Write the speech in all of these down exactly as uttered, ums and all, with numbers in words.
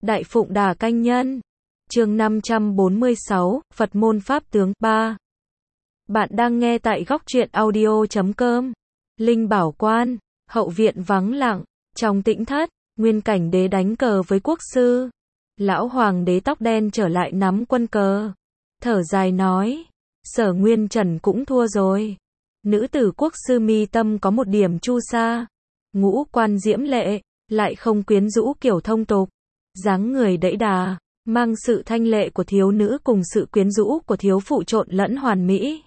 Đại Phụng Đà Canh Nhân. Chương năm trăm bốn mươi sáu, Phật môn pháp tướng ba. Bạn đang nghe tại góc truyện audio chấm com. Linh Bảo Quan, hậu viện vắng lặng, trong tĩnh thất, Nguyên Cảnh Đế đánh cờ với quốc sư. Lão hoàng đế tóc đen trở lại nắm quân cờ. Thở dài nói, Sở Nguyên Trần cũng thua rồi. Nữ tử quốc sư mi tâm có một điểm chu sa. Ngũ quan diễm lệ, lại không quyến rũ kiểu thông tục. Dáng người đẫy đà, mang sự thanh lệ của thiếu nữ cùng sự quyến rũ của thiếu phụ trộn lẫn hoàn mỹ.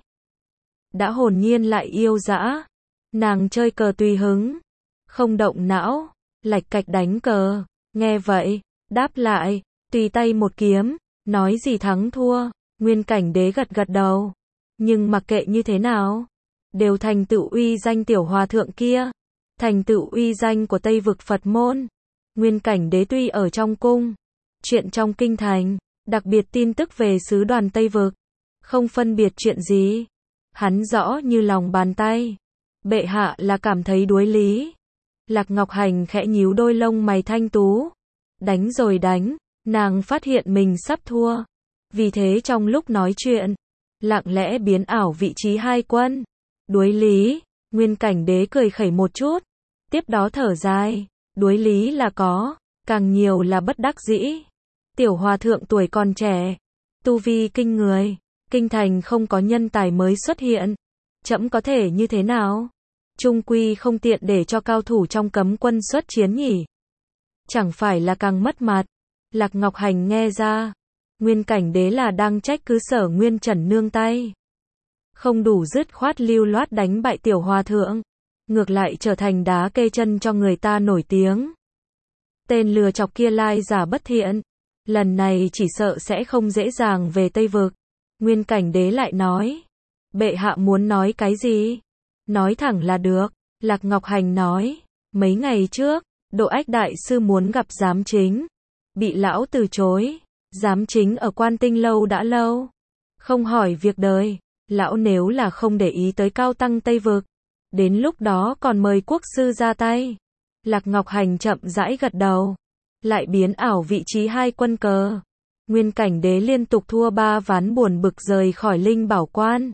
Đã hồn nhiên lại yêu dã. Nàng chơi cờ tùy hứng, không động não, lạch cạch đánh cờ. Nghe vậy, đáp lại, tùy tay một kiếm, nói gì thắng thua. Nguyên Cảnh Đế gật gật đầu. Nhưng mặc kệ như thế nào, đều thành tựu uy danh tiểu hòa thượng kia, thành tựu uy danh của Tây vực Phật môn. Nguyên Cảnh Đế tuy ở trong cung, chuyện trong kinh thành, đặc biệt tin tức về sứ đoàn Tây vực, không phân biệt chuyện gì, hắn rõ như lòng bàn tay. Bệ hạ là cảm thấy đuối lý. Lạc Ngọc Hành khẽ nhíu đôi lông mày thanh tú. Đánh rồi đánh, nàng phát hiện mình sắp thua. Vì thế trong lúc nói chuyện, lặng lẽ biến ảo vị trí hai quân. Đuối lý, Nguyên Cảnh Đế cười khẩy một chút, tiếp đó thở dài. Đuối lý là có, càng nhiều là bất đắc dĩ. Tiểu hòa thượng tuổi còn trẻ, tu vi kinh người, kinh thành không có nhân tài mới xuất hiện. Trẫm có thể như thế nào? Trung quy không tiện để cho cao thủ trong cấm quân xuất chiến nhỉ? Chẳng phải là càng mất mặt? Lạc Ngọc Hành nghe ra, Nguyên Cảnh Đế là đang trách cứ Sở Nguyên Trần nương tay. Không đủ dứt khoát lưu loát đánh bại tiểu hòa thượng, ngược lại trở thành đá kê chân cho người ta nổi tiếng. Tên lừa chọc kia lai giả bất thiện, lần này chỉ sợ sẽ không dễ dàng về Tây vực. Nguyên Cảnh Đế lại nói, bệ hạ muốn nói cái gì? Nói thẳng là được. Lạc Ngọc Hành nói, mấy ngày trước, Độ Ách Đại Sư muốn gặp giám chính, bị lão từ chối. Giám chính ở Quan Tinh Lâu đã lâu, không hỏi việc đời. Lão nếu là không để ý tới cao tăng Tây vực, đến lúc đó còn mời quốc sư ra tay. Lạc Ngọc Hành chậm rãi gật đầu, lại biến ảo vị trí hai quân cờ. Nguyên Cảnh Đế liên tục thua ba ván buồn bực rời khỏi Linh Bảo Quan.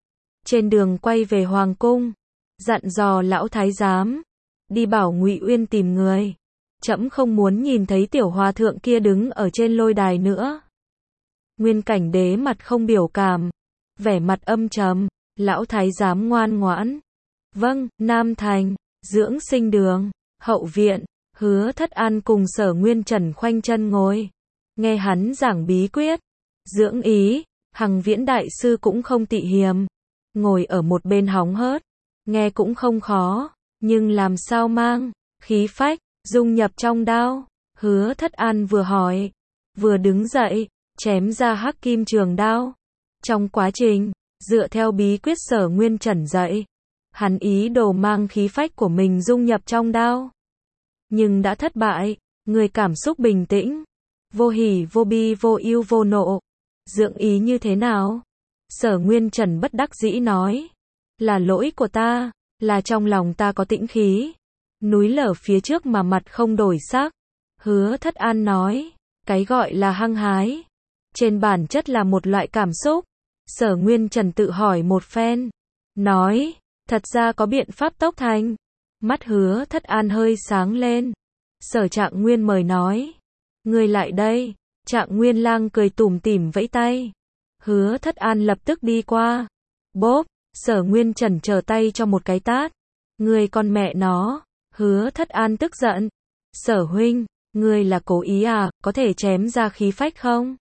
Trên đường quay về Hoàng Cung, dặn dò lão thái giám, đi bảo Ngụy Uyên tìm người. Trẫm không muốn nhìn thấy tiểu hòa thượng kia đứng ở trên lôi đài nữa. Nguyên Cảnh Đế mặt không biểu cảm, vẻ mặt âm trầm. Lão thái giám ngoan ngoãn. Vâng, Nam Thành, dưỡng sinh đường, hậu viện, Hứa Thất An cùng Sở Nguyên Trần khoanh chân ngồi, nghe hắn giảng bí quyết, dưỡng ý. Hằng Viễn Đại Sư cũng không tị hiềm, ngồi ở một bên hóng hớt, nghe cũng không khó, nhưng làm sao mang khí phách dung nhập trong đao. Hứa Thất An vừa hỏi, vừa đứng dậy, chém ra hắc kim trường đao. Trong quá trình, dựa theo bí quyết Sở Nguyên Trần dạy, hắn ý đồ mang khí phách của mình dung nhập trong đao. Nhưng đã thất bại, người cảm xúc bình tĩnh, vô hỉ vô bi vô ưu vô nộ. Dưỡng ý như thế nào? Sở Nguyên Trần bất đắc dĩ nói, là lỗi của ta, là trong lòng ta có tĩnh khí. Núi lở phía trước mà mặt không đổi sắc. Hứa Thất An nói, cái gọi là hăng hái, trên bản chất là một loại cảm xúc. Sở Nguyên Trần tự hỏi một phen, nói, thật ra có biện pháp tốc thành. Mắt Hứa Thất An hơi sáng lên. Sở Trạng Nguyên mời nói, người lại đây. Trạng Nguyên Lang cười tủm tỉm vẫy tay. Hứa Thất An lập tức đi qua. Bốp, Sở Nguyên Trần trở tay cho một cái tát. Người con mẹ nó. Hứa Thất An tức giận. Sở huynh, ngươi là cố ý à, có thể chém ra khí phách không?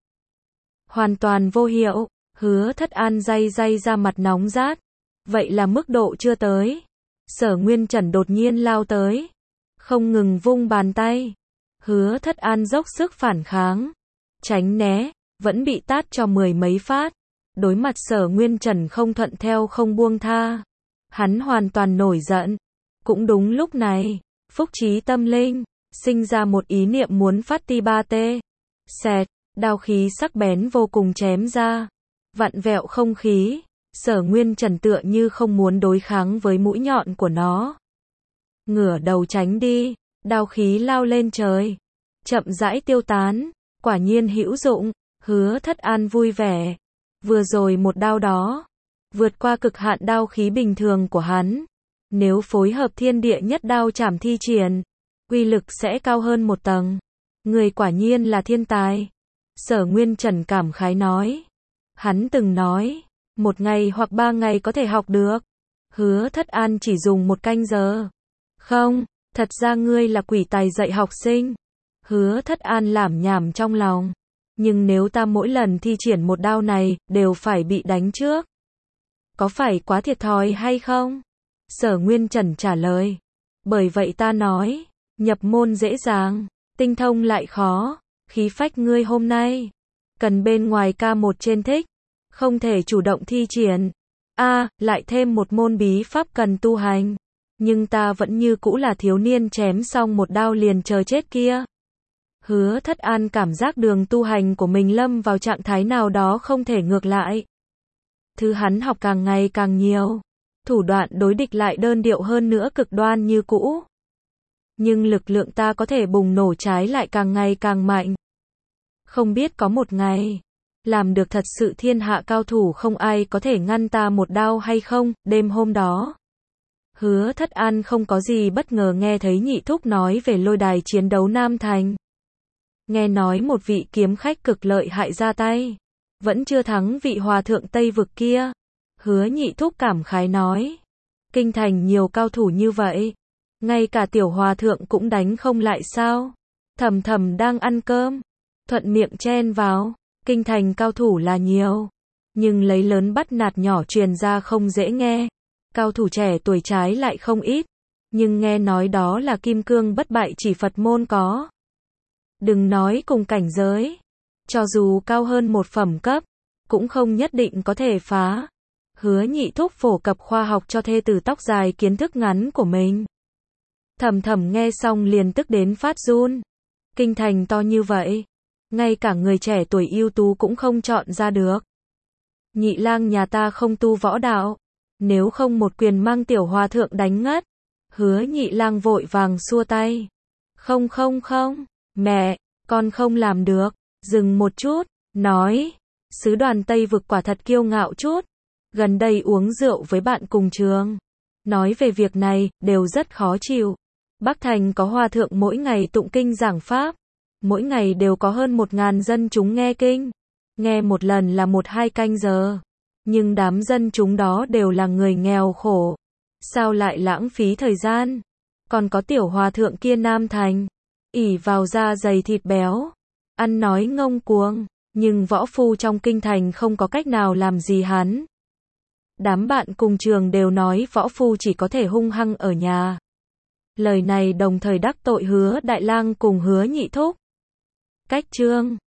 Hoàn toàn vô hiệu. Hứa Thất An day day ra mặt nóng rát. Vậy là mức độ chưa tới. Sở Nguyên Trần đột nhiên lao tới, không ngừng vung bàn tay. Hứa Thất An dốc sức phản kháng, tránh né, vẫn bị tát cho mười mấy phát. Đối mặt Sở Nguyên Trần không thuận theo không buông tha, hắn hoàn toàn nổi giận. Cũng đúng lúc này, phúc trí tâm linh sinh ra một ý niệm muốn phát ti ba tê. Xẹt, đao khí sắc bén vô cùng chém ra, vặn vẹo không khí. Sở Nguyên Trần tựa như không muốn đối kháng với mũi nhọn của nó, ngửa đầu tránh đi. Đao khí lao lên trời, chậm rãi tiêu tán. Quả nhiên hữu dụng, Hứa Thất An vui vẻ. Vừa rồi một đao đó, vượt qua cực hạn đao khí bình thường của hắn. Nếu phối hợp thiên địa nhất đao chảm thi triển, uy lực sẽ cao hơn một tầng. Người quả nhiên là thiên tài. Sở Nguyên Trần cảm khái nói. Hắn từng nói, một ngày hoặc ba ngày có thể học được. Hứa Thất An chỉ dùng một canh giờ. Không, thật ra ngươi là quỷ tài dạy học sinh. Hứa Thất An lảm nhảm trong lòng. Nhưng nếu ta mỗi lần thi triển một đao này, đều phải bị đánh trước, có phải quá thiệt thòi hay không? Sở Nguyên Trần trả lời. Bởi vậy ta nói, nhập môn dễ dàng, tinh thông lại khó. Khí phách ngươi hôm nay, cần bên ngoài ca một trên thích, không thể chủ động thi triển. A, à, lại thêm một môn bí pháp cần tu hành. Nhưng ta vẫn như cũ là thiếu niên chém xong một đao liền chờ chết kia. Hứa Thất An cảm giác đường tu hành của mình lâm vào trạng thái nào đó không thể ngược lại. Thứ hắn học càng ngày càng nhiều, thủ đoạn đối địch lại đơn điệu hơn nữa, cực đoan như cũ. Nhưng lực lượng ta có thể bùng nổ trái lại càng ngày càng mạnh. Không biết có một ngày, làm được thật sự thiên hạ cao thủ không ai có thể ngăn ta một đao hay không. Đêm hôm đó, Hứa Thất An không có gì bất ngờ nghe thấy nhị thúc nói về lôi đài chiến đấu Nam Thành. Nghe nói một vị kiếm khách cực lợi hại ra tay, vẫn chưa thắng vị hòa thượng Tây Vực kia. Hứa nhị thúc cảm khái nói, kinh thành nhiều cao thủ như vậy, ngay cả tiểu hòa thượng cũng đánh không lại sao? Thầm thầm đang ăn cơm, thuận miệng chen vào, kinh thành cao thủ là nhiều, nhưng lấy lớn bắt nạt nhỏ truyền ra không dễ nghe. Cao thủ trẻ tuổi trái lại không ít, nhưng nghe nói đó là kim cương bất bại chỉ Phật môn có. Đừng nói cùng cảnh giới, cho dù cao hơn một phẩm cấp, cũng không nhất định có thể phá. Hứa nhị thúc phổ cập khoa học cho thê tử tóc dài kiến thức ngắn của mình. Thầm thầm nghe xong liền tức đến phát run. Kinh thành to như vậy, ngay cả người trẻ tuổi ưu tú cũng không chọn ra được. Nhị lang nhà ta không tu võ đạo, nếu không một quyền mang tiểu hòa thượng đánh ngất. Hứa nhị lang vội vàng xua tay. Không không không, mẹ, con không làm được. Dừng một chút, nói, sứ đoàn Tây Vực quả thật kiêu ngạo chút. Gần đây uống rượu với bạn cùng trường, nói về việc này, đều rất khó chịu. Bắc Thành có hòa thượng mỗi ngày tụng kinh giảng pháp, mỗi ngày đều có hơn một ngàn dân chúng nghe kinh. Nghe một lần là một hai canh giờ. Nhưng đám dân chúng đó đều là người nghèo khổ. Sao lại lãng phí thời gian? Còn có tiểu hòa thượng kia Nam Thành, ỷ vào da dày thịt béo, ăn nói ngông cuồng, nhưng võ phu trong kinh thành không có cách nào làm gì hắn. Đám bạn cùng trường đều nói võ phu chỉ có thể hung hăng ở nhà. Lời này đồng thời đắc tội Hứa Đại Lang cùng Hứa Nhị Thúc. Cách chương